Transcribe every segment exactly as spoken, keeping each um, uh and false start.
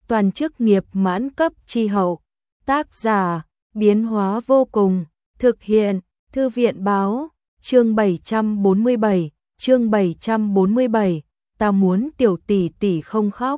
toàn chức nghiệp mãn cấp chi hậu. Tác giả, biến hóa vô cùng, thực hiện, Thư viện báo, chương bảy trăm bốn mươi bảy, chương bảy trăm bốn mươi bảy, ta muốn tiểu tỷ tỷ không khóc.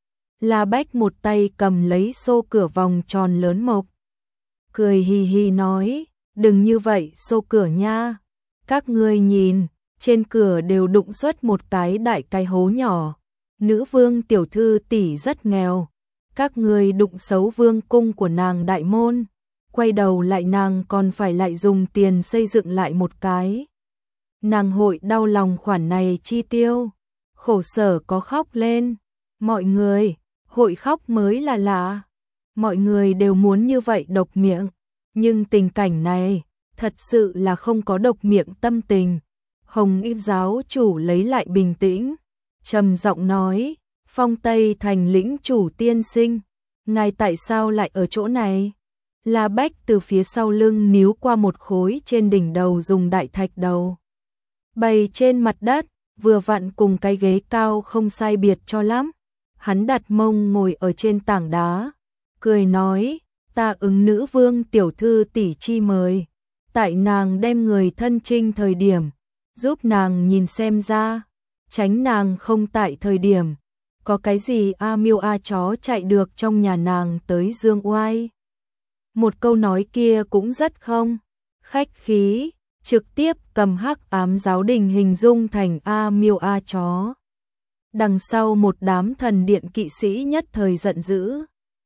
La Bách một tay cầm lấy xô cửa vòng tròn lớn mộc. Cười hì hì nói, đừng như vậy xô cửa nha. Các ngươi nhìn, trên cửa đều đụng xuất một cái đại cái hố nhỏ. Nữ vương tiểu thư tỷ rất nghèo. Các ngươi đụng xấu vương cung của nàng đại môn. Quay đầu lại nàng còn phải lại dùng tiền xây dựng lại một cái. Nàng hội đau lòng khoản này chi tiêu. Khổ sở có khóc lên. Mọi người, hội khóc mới là lạ. Mọi người đều muốn như vậy độc miệng. Nhưng tình cảnh này, thật sự là không có độc miệng tâm tình. Hồng Y giáo chủ lấy lại bình tĩnh. Trầm giọng nói, Phong Tây Thành lĩnh chủ tiên sinh. Ngài tại sao lại ở chỗ này? La Bách từ phía sau lưng níu qua một khối trên đỉnh đầu dùng đại thạch đầu. Bày trên mặt đất, vừa vặn cùng cái ghế cao không sai biệt cho lắm. Hắn đặt mông ngồi ở trên tảng đá. Cười nói, ta ứng nữ vương tiểu thư tỷ chi mời. Tại nàng đem người thân trinh thời điểm, giúp nàng nhìn xem ra. Tránh nàng không tại thời điểm. Có cái gì a miêu a chó chạy được trong nhà nàng tới dương oai. Một câu nói kia cũng rất không khách khí, trực tiếp cầm hắc ám giáo đình hình dung thành a miêu a chó. Đằng sau một đám thần điện kỵ sĩ nhất thời giận dữ.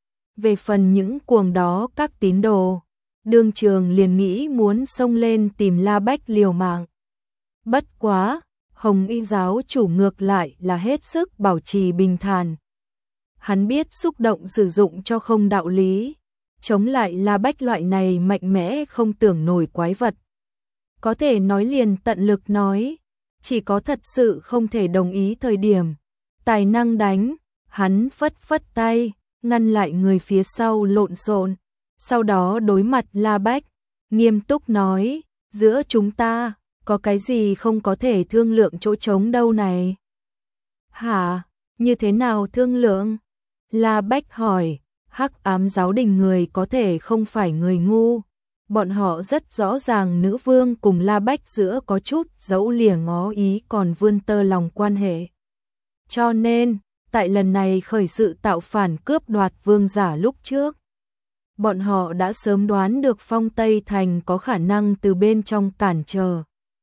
Về phần những cuồng đó các tín đồ, đương trường liền nghĩ muốn xông lên tìm La Bách liều mạng. Bất quá, Hồng Y giáo chủ ngược lại là hết sức bảo trì bình thản. Hắn biết xúc động sử dụng cho không đạo lý, chống lại La Bách loại này mạnh mẽ không tưởng nổi quái vật. Có thể nói liền tận lực nói, chỉ có thật sự không thể đồng ý thời điểm. Tài năng đánh, hắn phất phất tay, ngăn lại người phía sau lộn xộn, sau đó đối mặt La Bách, nghiêm túc nói, giữa chúng ta, có cái gì không có thể thương lượng chỗ trống đâu này? Hả, như thế nào thương lượng? La Bách hỏi, hắc ám giáo đình người có thể không phải người ngu. Bọn họ rất rõ ràng nữ vương cùng La Bách giữa có chút dẫu lìa ngó ý còn vươn tơ lòng quan hệ. Cho nên, tại lần này khởi sự tạo phản cướp đoạt vương giả lúc trước, bọn họ đã sớm đoán được Phong Tây Thành có khả năng từ bên trong cản trở.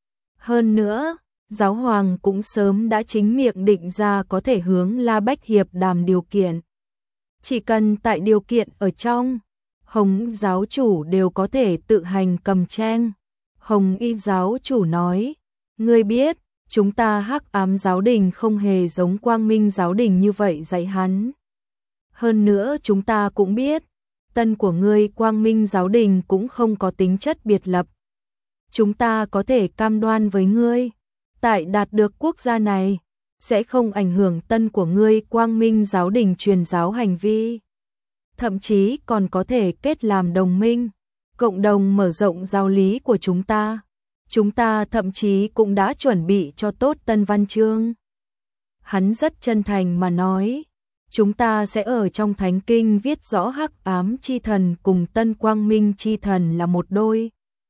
Hơn nữa, giáo hoàng cũng sớm đã chính miệng định ra có thể hướng La Bách hiệp đàm điều kiện. Chỉ cần tại điều kiện ở trong, Hồng giáo chủ đều có thể tự hành cầm tranh. Hồng Y giáo chủ nói, ngươi biết, chúng ta hắc ám giáo đình không hề giống quang minh giáo đình như vậy dạy hắn. Hơn nữa chúng ta cũng biết, tân của ngươi quang minh giáo đình cũng không có tính chất biệt lập. Chúng ta có thể cam đoan với ngươi, tại đạt được quốc gia này, sẽ không ảnh hưởng tân của ngươi quang minh giáo đình truyền giáo hành vi. Thậm chí còn có thể kết làm đồng minh, cộng đồng mở rộng giáo lý của chúng ta. Chúng ta thậm chí cũng đã chuẩn bị cho tốt tân văn chương. Hắn rất chân thành mà nói, chúng ta sẽ ở trong thánh kinh viết rõ hắc ám chi thần cùng tân quang minh chi thần là một đôi.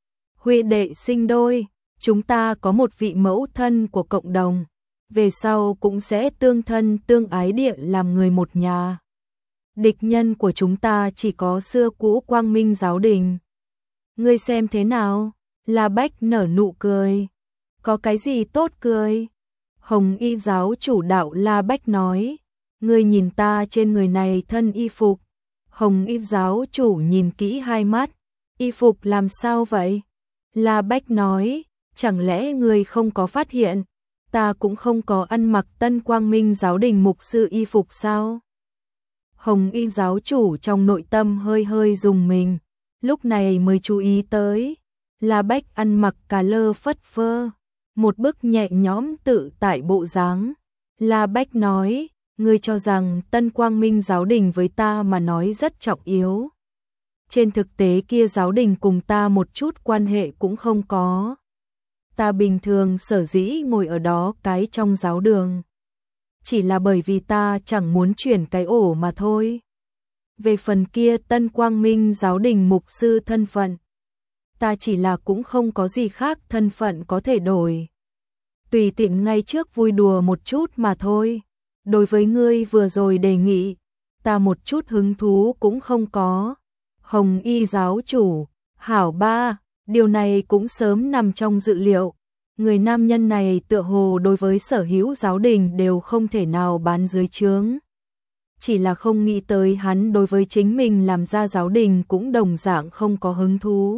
Huệ đệ sinh đôi, chúng ta có một vị mẫu thân của cộng đồng, về sau cũng sẽ tương thân tương ái địa làm người một nhà. Địch nhân của chúng ta chỉ có xưa cũ quang minh giáo đình. Ngươi xem thế nào? La Bách nở nụ cười. Có cái gì tốt cười? Hồng Y giáo chủ đạo La Bách nói, ngươi nhìn ta trên người này thân y phục. Hồng Y giáo chủ nhìn kỹ hai mắt, y phục làm sao vậy? La Bách nói, chẳng lẽ ngươi không có phát hiện, ta cũng không có ăn mặc tân quang minh giáo đình mục sư y phục sao? Hồng Y giáo chủ trong nội tâm hơi hơi rùng mình, lúc này mới chú ý tới, La Bách ăn mặc cà lơ phất phơ, một bức nhẹ nhõm tự tại bộ dáng. La Bách nói, ngươi cho rằng tân quang minh giáo đình với ta mà nói rất trọng yếu. Trên thực tế kia giáo đình cùng ta một chút quan hệ cũng không có. Ta bình thường sở dĩ ngồi ở đó cái trong giáo đường. chỉ là bởi vì ta chẳng muốn chuyển cái ổ mà thôi. Về phần kia Tân Quang Minh giáo đình mục sư thân phận, ta chỉ là cũng không có gì khác thân phận có thể đổi. Tùy tiện ngay trước vui đùa một chút mà thôi. Đối với ngươi vừa rồi đề nghị, ta một chút hứng thú cũng không có. Hồng Y giáo chủ, hảo ba, điều này cũng sớm nằm trong dự liệu. Người nam nhân này tựa hồ đối với sở hữu giáo đình đều không thể nào bán dưới trướng. Chỉ là không nghĩ tới hắn đối với chính mình làm ra giáo đình cũng đồng dạng không có hứng thú.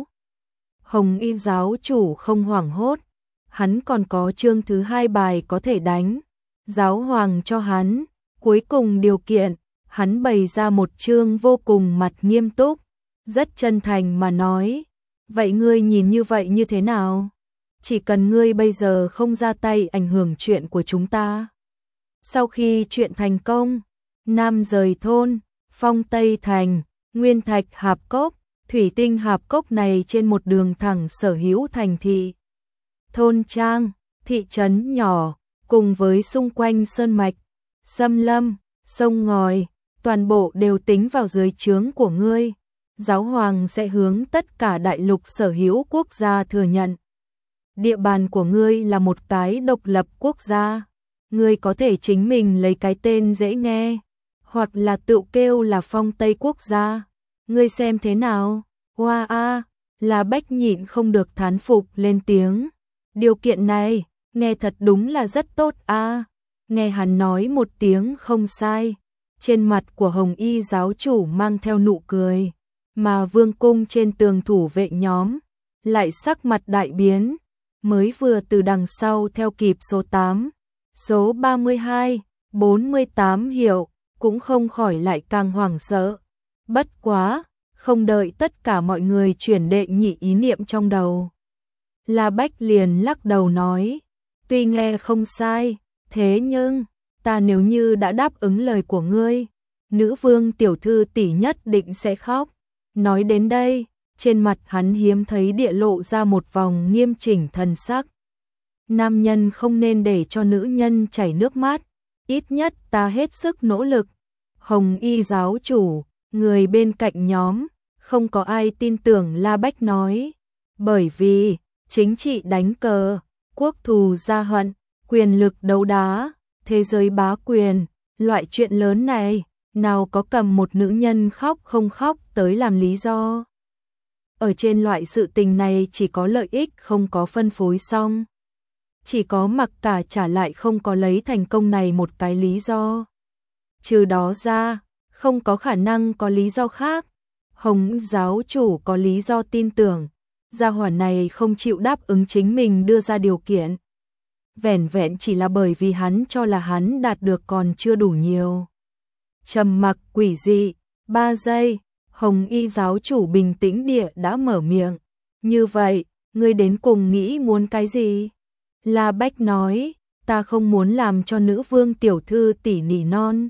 Hồng Y giáo chủ không hoảng hốt, hắn còn có chương thứ hai bài có thể đánh. Giáo hoàng cho hắn, cuối cùng điều kiện, hắn bày ra một chương vô cùng mặt nghiêm túc, rất chân thành mà nói, vậy ngươi nhìn như vậy như thế nào? Chỉ cần ngươi bây giờ không ra tay ảnh hưởng chuyện của chúng ta. Sau khi chuyện thành công, Nam rời thôn, Phong Tây thành, Nguyên Thạch Hạp Cốc, Thủy Tinh Hạp Cốc này trên một đường thẳng sở hữu thành thị. Thôn trang, thị trấn nhỏ, cùng với xung quanh sơn mạch, xâm lâm, sông ngòi, toàn bộ đều tính vào dưới trướng của ngươi. Giáo hoàng sẽ hướng tất cả đại lục sở hữu quốc gia thừa nhận. Địa bàn của ngươi là một cái độc lập quốc gia. Ngươi có thể chính mình lấy cái tên dễ nghe, hoặc là tự kêu là Phong Tây quốc gia. Ngươi xem thế nào? Hoa a, là Bách nhịn không được thán phục lên tiếng. Điều kiện này, nghe thật đúng là rất tốt a. Nghe hắn nói một tiếng không sai. Trên mặt của Hồng Y giáo chủ mang theo nụ cười, mà vương cung trên tường thủ vệ nhóm lại sắc mặt đại biến, mới vừa từ đằng sau theo kịp số tám, số ba mươi hai, bốn mươi tám hiệu, cũng không khỏi lại càng hoảng sợ. Bất quá, không đợi tất cả mọi người chuyển đệ nhị ý niệm trong đầu, La Bách liền lắc đầu nói, tuy nghe không sai, thế nhưng, ta nếu như đã đáp ứng lời của ngươi, nữ vương tiểu thư tỷ nhất định sẽ khóc. Nói đến đây, trên mặt hắn hiếm thấy địa lộ ra một vòng nghiêm chỉnh thần sắc. Nam nhân không nên để cho nữ nhân chảy nước mắt, ít nhất ta hết sức nỗ lực. Hồng Y giáo chủ, người bên cạnh nhóm, không có ai tin tưởng La Bách nói, bởi vì chính trị đánh cờ, quốc thù gia hận, quyền lực đấu đá, thế giới bá quyền, loại chuyện lớn này, nào có cầm một nữ nhân khóc không khóc tới làm lý do. Ở trên loại sự tình này chỉ có lợi ích không có phân phối xong. Chỉ có mặc cả trả lại không có lấy thành công này một cái lý do. Trừ đó ra, không có khả năng có lý do khác. Hồng giáo chủ có lý do tin tưởng, gia hỏa này không chịu đáp ứng chính mình đưa ra điều kiện. Vẻn vẹn chỉ là bởi vì hắn cho là hắn đạt được còn chưa đủ nhiều. Trầm mặc quỷ dị, ba giây, Hồng Y giáo chủ bình tĩnh địa đã mở miệng. Như vậy, ngươi đến cùng nghĩ muốn cái gì? La Bách nói, ta không muốn làm cho nữ vương tiểu thư tỉ nỉ non.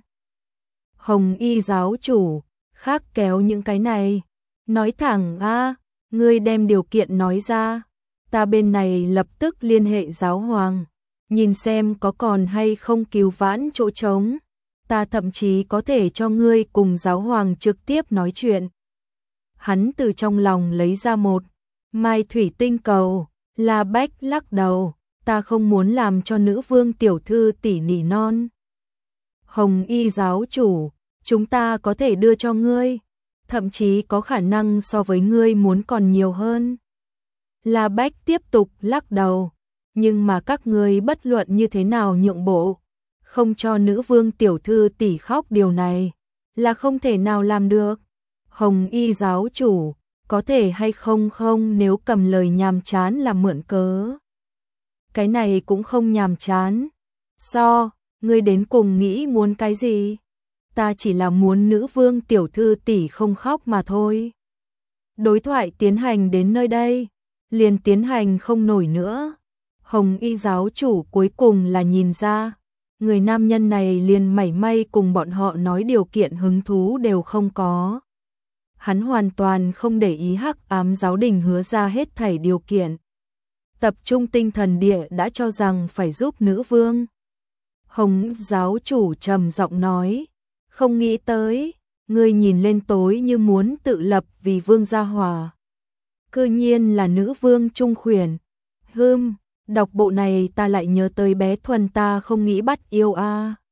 Hồng Y giáo chủ, khác kéo những cái này. Nói thẳng a, ngươi đem điều kiện nói ra. Ta bên này lập tức liên hệ giáo hoàng, nhìn xem có còn hay không cứu vãn chỗ trống. Ta thậm chí có thể cho ngươi cùng giáo hoàng trực tiếp nói chuyện. Hắn từ trong lòng lấy ra một mai thủy tinh cầu. La Bách lắc đầu, ta không muốn làm cho nữ vương tiểu thư tỉ nỉ non. Hồng Y giáo chủ, chúng ta có thể đưa cho ngươi, thậm chí có khả năng so với ngươi muốn còn nhiều hơn. La Bách tiếp tục lắc đầu, nhưng mà các ngươi bất luận như thế nào nhượng bộ, không cho nữ vương tiểu thư tỷ khóc điều này, là không thể nào làm được. Hồng Y giáo chủ, có thể hay không không nếu cầm lời nhàm chán làm mượn cớ. Cái này cũng không nhàm chán. So, ngươi đến cùng nghĩ muốn cái gì? Ta chỉ là muốn nữ vương tiểu thư tỷ không khóc mà thôi. Đối thoại tiến hành đến nơi đây, liền tiến hành không nổi nữa. Hồng Y giáo chủ cuối cùng là nhìn ra, người nam nhân này liền mảy may cùng bọn họ nói điều kiện hứng thú đều không có. Hắn hoàn toàn không để ý Hắc Ám giáo đình hứa ra hết thảy điều kiện. Tập trung tinh thần địa đã cho rằng phải giúp nữ vương. Hồng giáo chủ trầm giọng nói, không nghĩ tới, ngươi nhìn lên tối như muốn tự lập vì vương gia hòa. Cư nhiên là nữ vương trung khuyển. Hưm, đọc bộ này ta lại nhớ tới bé Thuần ta không nghĩ bắt yêu a.